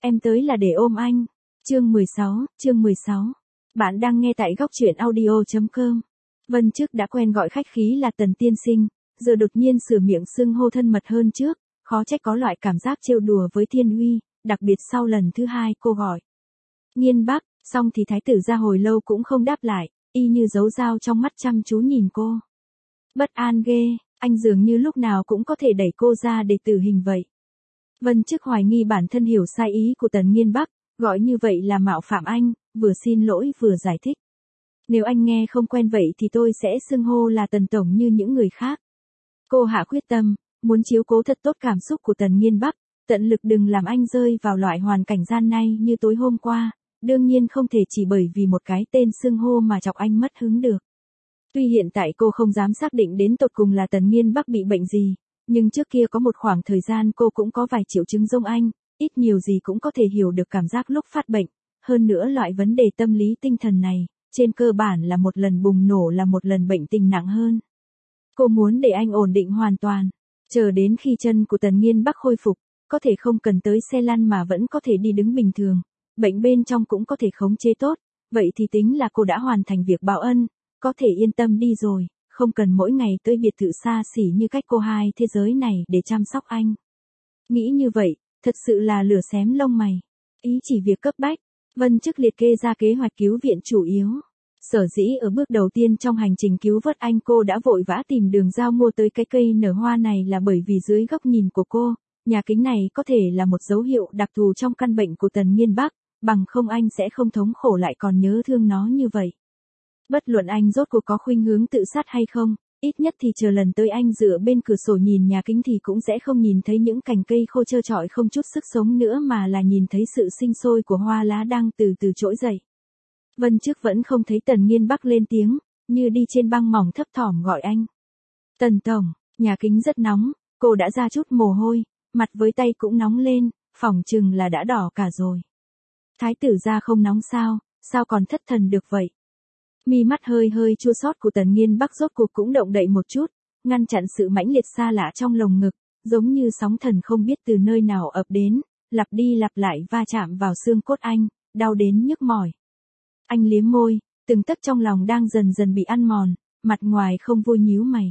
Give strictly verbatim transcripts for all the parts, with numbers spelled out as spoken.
Em tới là để ôm anh. Chương mười sáu, chương mười sáu. Bạn đang nghe tại góc truyện audio chấm com. Vân trước đã quen gọi khách khí là Tần tiên sinh, giờ đột nhiên sửa miệng xưng hô thân mật hơn trước, khó trách có loại cảm giác trêu đùa với Thiên Huy, đặc biệt sau lần thứ hai cô gọi. Nhiên Bắc, xong thì thái tử ra hồi lâu cũng không đáp lại, y như giấu dao trong mắt chăm chú nhìn cô. Bất an ghê, anh dường như lúc nào cũng có thể đẩy cô ra để tử hình vậy. Vân trước hoài nghi bản thân hiểu sai ý của Tần Nhiên Bắc, gọi như vậy là mạo phạm anh, vừa xin lỗi vừa giải thích. Nếu anh nghe không quen vậy thì tôi sẽ xưng hô là Tần Tổng như những người khác. Cô hạ quyết tâm, muốn chiếu cố thật tốt cảm xúc của Tần Nhiên Bắc, tận lực đừng làm anh rơi vào loại hoàn cảnh gian nay như tối hôm qua, đương nhiên không thể chỉ bởi vì một cái tên xưng hô mà chọc anh mất hứng được. Tuy hiện tại cô không dám xác định đến tột cùng là Tần Nhiên Bắc bị bệnh gì, nhưng trước kia có một khoảng thời gian cô cũng có vài triệu chứng giống anh, ít nhiều gì cũng có thể hiểu được cảm giác lúc phát bệnh, hơn nữa loại vấn đề tâm lý tinh thần này, trên cơ bản là một lần bùng nổ là một lần bệnh tình nặng hơn. Cô muốn để anh ổn định hoàn toàn, chờ đến khi chân của Tần Nhiên Bắc khôi phục, có thể không cần tới xe lăn mà vẫn có thể đi đứng bình thường, bệnh bên trong cũng có thể khống chế tốt, vậy thì tính là cô đã hoàn thành việc báo ân, có thể yên tâm đi rồi, không cần mỗi ngày tới biệt thự xa xỉ như cách cô hai thế giới này để chăm sóc anh. Nghĩ như vậy, thật sự là lửa xém lông mày. Ý chỉ việc cấp bách, Vân trước liệt kê ra kế hoạch cứu viện chủ yếu. Sở dĩ ở bước đầu tiên trong hành trình cứu vớt anh cô đã vội vã tìm đường giao mua tới cái cây nở hoa này là bởi vì dưới góc nhìn của cô, nhà kính này có thể là một dấu hiệu đặc thù trong căn bệnh của Tần Nhiên Bắc, bằng không anh sẽ không thống khổ lại còn nhớ thương nó như vậy. Bất luận anh rốt cuộc có khuynh hướng tự sát hay không, ít nhất thì chờ lần tới anh dựa bên cửa sổ nhìn nhà kính thì cũng sẽ không nhìn thấy những cành cây khô trơ trọi không chút sức sống nữa mà là nhìn thấy sự sinh sôi của hoa lá đang từ từ trỗi dậy. Vân trước vẫn không thấy Tần Nhiên Bắc lên tiếng, như đi trên băng mỏng thấp thỏm gọi anh. Tần Tổng, nhà kính rất nóng, cô đã ra chút mồ hôi, mặt với tay cũng nóng lên, phỏng chừng là đã đỏ cả rồi. Thái tử ra không nóng sao, sao còn thất thần được vậy? Mi mắt hơi hơi chua xót của Tần Nhiên Bắc rốt cuộc cũng động đậy một chút, ngăn chặn sự mãnh liệt xa lạ trong lồng ngực, giống như sóng thần không biết từ nơi nào ập đến, lặp đi lặp lại va chạm vào xương cốt anh, đau đến nhức mỏi. Anh liếm môi, từng tấc trong lòng đang dần dần bị ăn mòn, mặt ngoài không vui nhíu mày.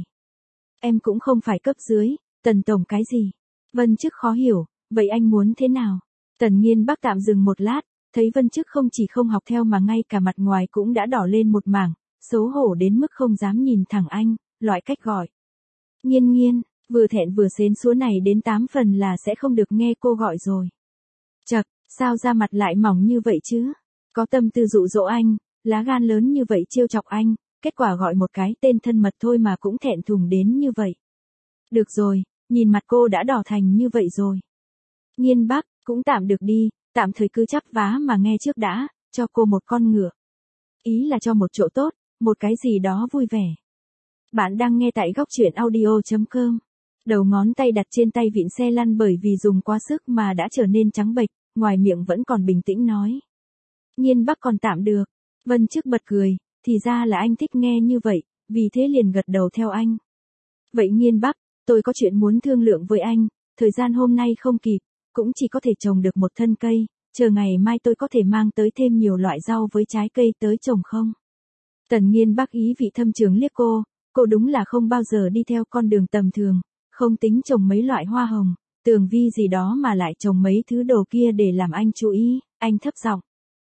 Em cũng không phải cấp dưới, Tần Tổng cái gì? Vân trước khó hiểu, vậy anh muốn thế nào? Tần Nhiên Bắc tạm dừng một lát, thấy Vân trước không chỉ không học theo mà ngay cả mặt ngoài cũng đã đỏ lên một mảng, xấu hổ đến mức không dám nhìn thẳng anh, loại cách gọi. Nhiên Nhiên, vừa thẹn vừa xến xúa này đến tám phần là sẽ không được nghe cô gọi rồi. Chậc, sao da mặt lại mỏng như vậy chứ? Có tâm tư dụ dỗ anh, lá gan lớn như vậy trêu chọc anh, kết quả gọi một cái tên thân mật thôi mà cũng thẹn thùng đến như vậy. Được rồi, nhìn mặt cô đã đỏ thành như vậy rồi. Nhiên Bắc, cũng tạm được đi, tạm thời cứ chắp vá mà nghe trước đã, cho cô một con ngựa. Ý là cho một chỗ tốt, một cái gì đó vui vẻ. Bạn đang nghe tại góc truyện audio chấm com. Đầu ngón tay đặt trên tay vịn xe lăn bởi vì dùng quá sức mà đã trở nên trắng bệch, ngoài miệng vẫn còn bình tĩnh nói. Nhiên Bắc còn tạm được. Vân trước bật cười, thì ra là anh thích nghe như vậy, vì thế liền gật đầu theo anh. Vậy Nhiên Bắc, tôi có chuyện muốn thương lượng với anh, thời gian hôm nay không kịp, cũng chỉ có thể trồng được một thân cây, chờ ngày mai tôi có thể mang tới thêm nhiều loại rau với trái cây tới trồng không? Tần Nhiên Bắc ý vị thâm trường liếc cô, cô đúng là không bao giờ đi theo con đường tầm thường, không tính trồng mấy loại hoa hồng, tường vi gì đó mà lại trồng mấy thứ đồ kia để làm anh chú ý, anh thấp giọng.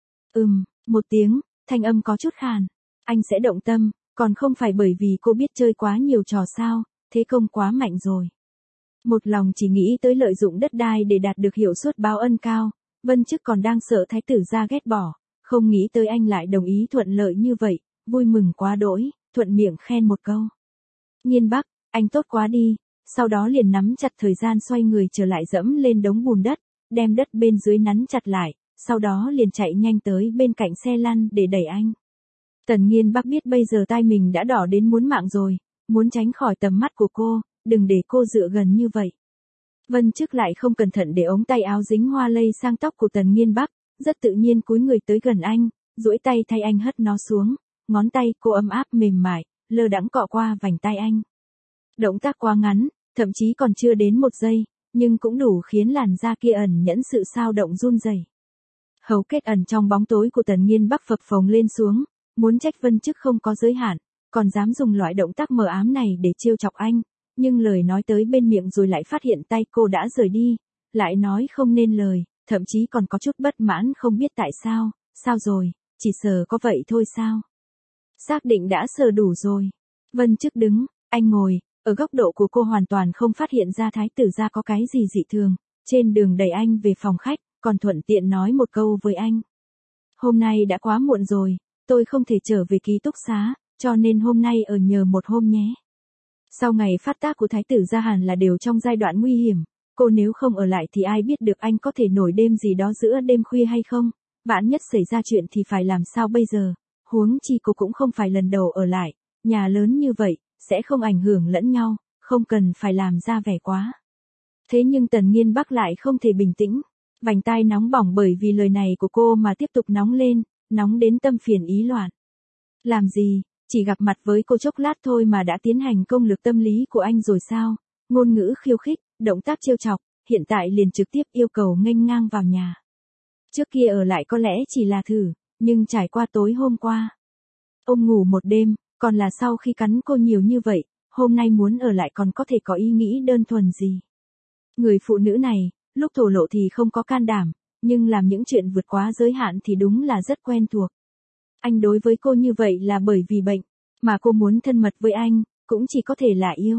Ừm, một tiếng, thanh âm có chút khàn, anh sẽ động tâm, còn không phải bởi vì cô biết chơi quá nhiều trò sao, thế công quá mạnh rồi. Một lòng chỉ nghĩ tới lợi dụng đất đai để đạt được hiệu suất báo ân cao, Vân trước còn đang sợ thái tử ra ghét bỏ, không nghĩ tới anh lại đồng ý thuận lợi như vậy, vui mừng quá đỗi, thuận miệng khen một câu. Nhiên Bắc, anh tốt quá đi, sau đó liền nắm chặt thời gian xoay người trở lại dẫm lên đống bùn đất, đem đất bên dưới nắn chặt lại, sau đó liền chạy nhanh tới bên cạnh xe lăn để đẩy anh. Tần Nhiên Bắc biết bây giờ tai mình đã đỏ đến muốn mạng rồi, muốn tránh khỏi tầm mắt của cô, đừng để cô dựa gần như vậy. Vân trước lại không cẩn thận để ống tay áo dính hoa lây sang tóc của Tần Nhiên Bắc, rất tự nhiên cúi người tới gần anh, duỗi tay thay anh hất nó xuống, ngón tay cô ấm áp mềm mại, lơ đãng cọ qua vành tay anh. Động tác quá ngắn, thậm chí còn chưa đến một giây, nhưng cũng đủ khiến làn da kia ẩn nhẫn sự sao động run rẩy. Hầu kết ẩn trong bóng tối của Tần Nghiên Bắc phập phồng lên xuống, muốn trách Vân Chức không có giới hạn, còn dám dùng loại động tác mờ ám này để trêu chọc anh, nhưng lời nói tới bên miệng rồi lại phát hiện tay cô đã rời đi, lại nói không nên lời, thậm chí còn có chút bất mãn không biết tại sao, sao rồi, chỉ sờ có vậy thôi sao? Xác định đã sờ đủ rồi. Vân Chức đứng, anh ngồi, ở góc độ của cô hoàn toàn không phát hiện ra thái tử gia có cái gì dị thường, trên đường đẩy anh về phòng khách, còn thuận tiện nói một câu với anh. Hôm nay đã quá muộn rồi, tôi không thể trở về ký túc xá, cho nên hôm nay ở nhờ một hôm nhé. Sau ngày phát tác của thái tử gia hẳn là đều trong giai đoạn nguy hiểm, cô nếu không ở lại thì ai biết được anh có thể nổi đêm gì đó giữa đêm khuya hay không, vạn nhất xảy ra chuyện thì phải làm sao bây giờ, huống chi cô cũng không phải lần đầu ở lại, nhà lớn như vậy, sẽ không ảnh hưởng lẫn nhau, không cần phải làm ra vẻ quá. Thế nhưng Tần Nghiên Bắc lại không thể bình tĩnh, vành tai nóng bỏng bởi vì lời này của cô mà tiếp tục nóng lên, nóng đến tâm phiền ý loạn. Làm gì, chỉ gặp mặt với cô chốc lát thôi mà đã tiến hành công lược tâm lý của anh rồi sao, ngôn ngữ khiêu khích, động tác trêu chọc, hiện tại liền trực tiếp yêu cầu nghênh ngang vào nhà. Trước kia ở lại có lẽ chỉ là thử, nhưng trải qua tối hôm qua. Ông ngủ một đêm, còn là sau khi cắn cô nhiều như vậy, hôm nay muốn ở lại còn có thể có ý nghĩ đơn thuần gì. Người phụ nữ này, lúc thổ lộ thì không có can đảm, nhưng làm những chuyện vượt quá giới hạn thì đúng là rất quen thuộc. Anh đối với cô như vậy là bởi vì bệnh, mà cô muốn thân mật với anh, cũng chỉ có thể là yêu.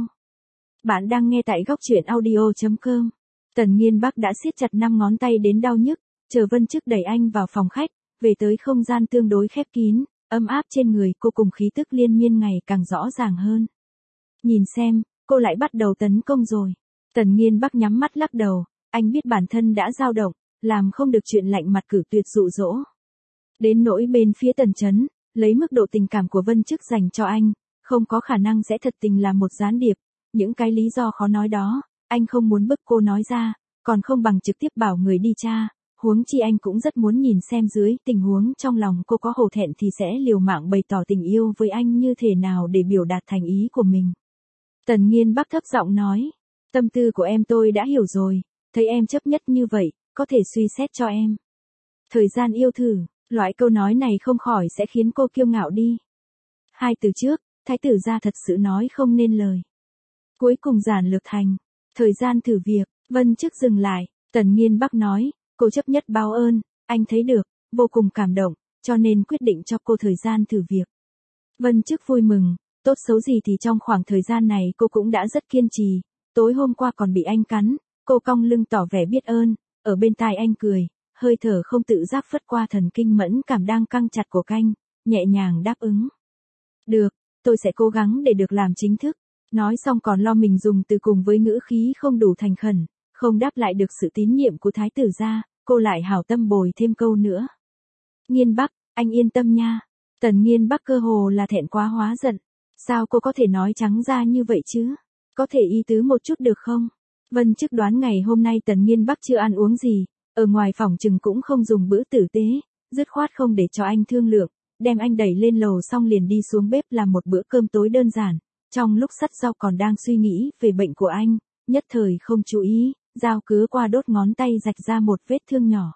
Bạn đang nghe tại góc truyện audio chấm com. Tần Nghiên Bắc đã siết chặt năm ngón tay đến đau nhức, chờ Vân Chức đẩy anh vào phòng khách, về tới không gian tương đối khép kín, ấm áp trên người cô cùng khí tức liên miên ngày càng rõ ràng hơn. Nhìn xem, cô lại bắt đầu tấn công rồi. Tần Nghiên Bắc nhắm mắt lắc đầu, anh biết bản thân đã dao động, làm không được chuyện lạnh mặt cử tuyệt dụ dỗ. Đến nỗi bên phía Tần Chấn, lấy mức độ tình cảm của Vân Chức dành cho anh, không có khả năng sẽ thật tình là một gián điệp, những cái lý do khó nói đó, anh không muốn bức cô nói ra, còn không bằng trực tiếp bảo người đi tra, huống chi anh cũng rất muốn nhìn xem dưới tình huống trong lòng cô có hổ thẹn thì sẽ liều mạng bày tỏ tình yêu với anh như thế nào để biểu đạt thành ý của mình. Tần Nghiên Bắc thấp giọng nói, tâm tư của em tôi đã hiểu rồi, thấy em chấp nhất như vậy, có thể suy xét cho em. Thời gian yêu thử, loại câu nói này không khỏi sẽ khiến cô kiêu ngạo đi. Hai từ trước, thái tử gia thật sự nói không nên lời. Cuối cùng giản lược thành, thời gian thử việc, Vân Chức dừng lại, Tần Nghiên Bắc nói, cô chấp nhất báo ơn, anh thấy được, vô cùng cảm động, cho nên quyết định cho cô thời gian thử việc. Vân Chức vui mừng, tốt xấu gì thì trong khoảng thời gian này cô cũng đã rất kiên trì, tối hôm qua còn bị anh cắn, cô cong lưng tỏ vẻ biết ơn, ở bên tai anh cười, hơi thở không tự giác phất qua thần kinh mẫn cảm đang căng chặt của canh, nhẹ nhàng đáp ứng. Được, tôi sẽ cố gắng để được làm chính thức. Nói xong còn lo mình dùng từ cùng với ngữ khí không đủ thành khẩn, không đáp lại được sự tín nhiệm của thái tử gia, cô lại hảo tâm bồi thêm câu nữa. Nghiên Bắc, anh yên tâm nha. Tần Nghiên Bắc cơ hồ là thẹn quá hóa giận. Sao cô có thể nói trắng ra như vậy chứ? Có thể ý tứ một chút được không? Vân Chức đoán ngày hôm nay Tần Nghiên Bắc chưa ăn uống gì, ở ngoài phòng chừng cũng không dùng bữa tử tế, dứt khoát không để cho anh thương lượng, đem anh đẩy lên lầu xong liền đi xuống bếp làm một bữa cơm tối đơn giản. Trong lúc sắt dao còn đang suy nghĩ về bệnh của anh, nhất thời không chú ý, dao cứ qua đốt ngón tay rạch ra một vết thương nhỏ.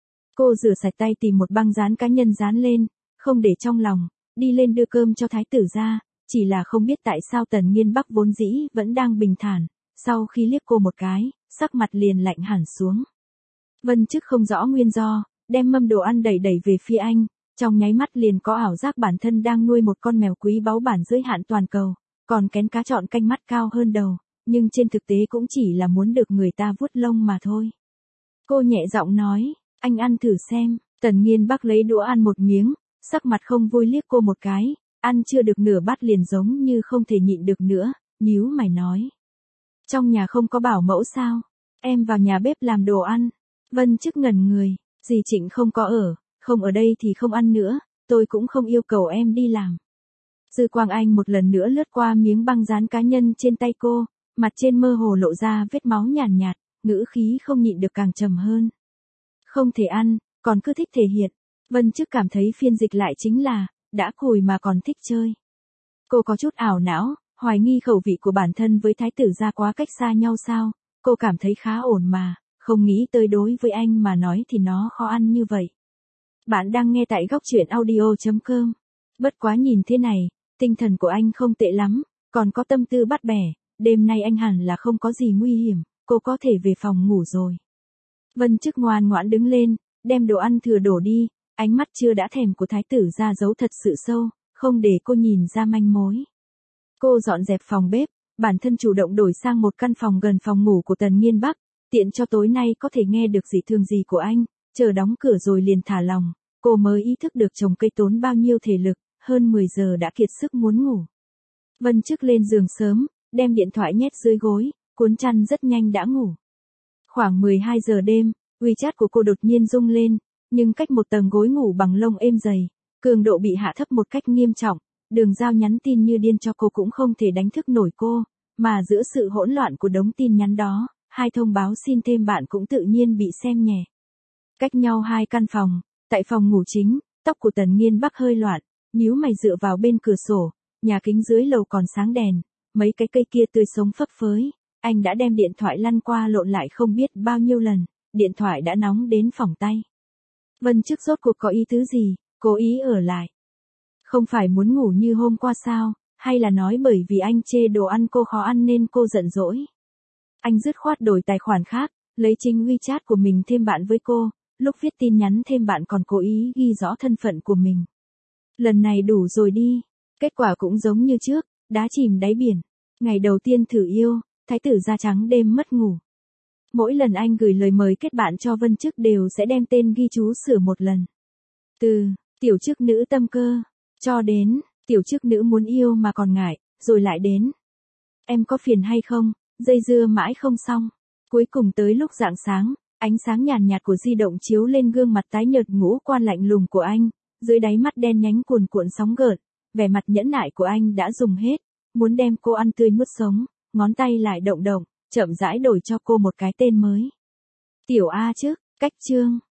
Cô rửa sạch tay tìm một băng dán cá nhân dán lên, không để trong lòng, đi lên đưa cơm cho thái tử gia, chỉ là không biết tại sao Tần Nghiên Bắc vốn dĩ vẫn đang bình thản, sau khi liếc cô một cái, sắc mặt liền lạnh hẳn xuống. Vân Chức không rõ nguyên do, đem mâm đồ ăn đẩy đẩy về phía anh, trong nháy mắt liền có ảo giác bản thân đang nuôi một con mèo quý báu bản giới hạn toàn cầu. Còn kén cá chọn canh mắt cao hơn đầu, nhưng trên thực tế cũng chỉ là muốn được người ta vuốt lông mà thôi. Cô nhẹ giọng nói, anh ăn thử xem. Tần Nghiên Bắc lấy đũa ăn một miếng, sắc mặt không vui liếc cô một cái, ăn chưa được nửa bát liền giống như không thể nhịn được nữa, nhíu mày nói. Trong nhà không có bảo mẫu sao? Em vào nhà bếp làm đồ ăn. Vân Chức ngẩn người, dì Trịnh không có ở, không ở đây thì không ăn nữa, tôi cũng không yêu cầu em đi làm. Dư quang anh một lần nữa lướt qua miếng băng dán cá nhân trên tay cô, mặt trên mơ hồ lộ ra vết máu nhàn nhạt, nhạt, ngữ khí không nhịn được càng trầm hơn. Không thể ăn, còn cứ thích thể hiện. Vân Chức cảm thấy phiên dịch lại chính là, đã cùi mà còn thích chơi. Cô có chút ảo não, hoài nghi khẩu vị của bản thân với thái tử gia quá cách xa nhau sao, cô cảm thấy khá ổn mà, không nghĩ tới đối với anh mà nói thì nó khó ăn như vậy. Bạn đang nghe tại góc truyện audio.com. Bất quá nhìn thế này, tinh thần của anh không tệ lắm, còn có tâm tư bắt bẻ, đêm nay anh hẳn là không có gì nguy hiểm, cô có thể về phòng ngủ rồi. Vân Chức ngoan ngoãn đứng lên, đem đồ ăn thừa đổ đi, ánh mắt chưa đã thèm của thái tử ra giấu thật sự sâu, không để cô nhìn ra manh mối. Cô dọn dẹp phòng bếp, bản thân chủ động đổi sang một căn phòng gần phòng ngủ của Tần Nghiên Bắc, tiện cho tối nay có thể nghe được dị thường gì của anh, chờ đóng cửa rồi liền thả lòng, cô mới ý thức được trồng cây tốn bao nhiêu thể lực, hơn mười giờ đã kiệt sức muốn ngủ. Vân Chức lên giường sớm, đem điện thoại nhét dưới gối, cuốn chăn rất nhanh đã ngủ. Khoảng mười hai giờ đêm, WeChat của cô đột nhiên rung lên, nhưng cách một tầng gối ngủ bằng lông êm dày, cường độ bị hạ thấp một cách nghiêm trọng, Đường Giao nhắn tin như điên cho cô cũng không thể đánh thức nổi cô, mà giữa sự hỗn loạn của đống tin nhắn đó, hai thông báo xin thêm bạn cũng tự nhiên bị xem nhẹ. Cách nhau hai căn phòng, tại phòng ngủ chính, tóc của Tần Nghiên Bắc hơi loạn, nhíu mày dựa vào bên cửa sổ, nhà kính dưới lầu còn sáng đèn, mấy cái cây kia tươi sống phấp phới, anh đã đem điện thoại lăn qua lộn lại không biết bao nhiêu lần, điện thoại đã nóng đến phỏng tay. Vân Chức rốt cuộc có ý tứ gì, cố ý ở lại. Không phải muốn ngủ như hôm qua sao, hay là nói bởi vì anh chê đồ ăn cô khó ăn nên cô giận dỗi. Anh dứt khoát đổi tài khoản khác, lấy chính WeChat của mình thêm bạn với cô, lúc viết tin nhắn thêm bạn còn cố ý ghi rõ thân phận của mình. Lần này đủ rồi đi, kết quả cũng giống như trước, đá chìm đáy biển. Ngày đầu tiên thử yêu, thái tử da trắng đêm mất ngủ. Mỗi lần anh gửi lời mời kết bạn cho Vân Chức đều sẽ đem tên ghi chú sửa một lần. Từ, tiểu chức nữ tâm cơ, cho đến, tiểu chức nữ muốn yêu mà còn ngại, rồi lại đến. Em có phiền hay không, dây dưa mãi không xong. Cuối cùng tới lúc rạng sáng, ánh sáng nhàn nhạt của di động chiếu lên gương mặt tái nhợt ngũ quan lạnh lùng của anh, dưới đáy mắt đen nhánh cuồn cuộn sóng gợn, vẻ mặt nhẫn nại của anh đã dùng hết, muốn đem cô ăn tươi nuốt sống, ngón tay lại động động, chậm rãi đổi cho cô một cái tên mới. Tiểu A chứ, cách chương.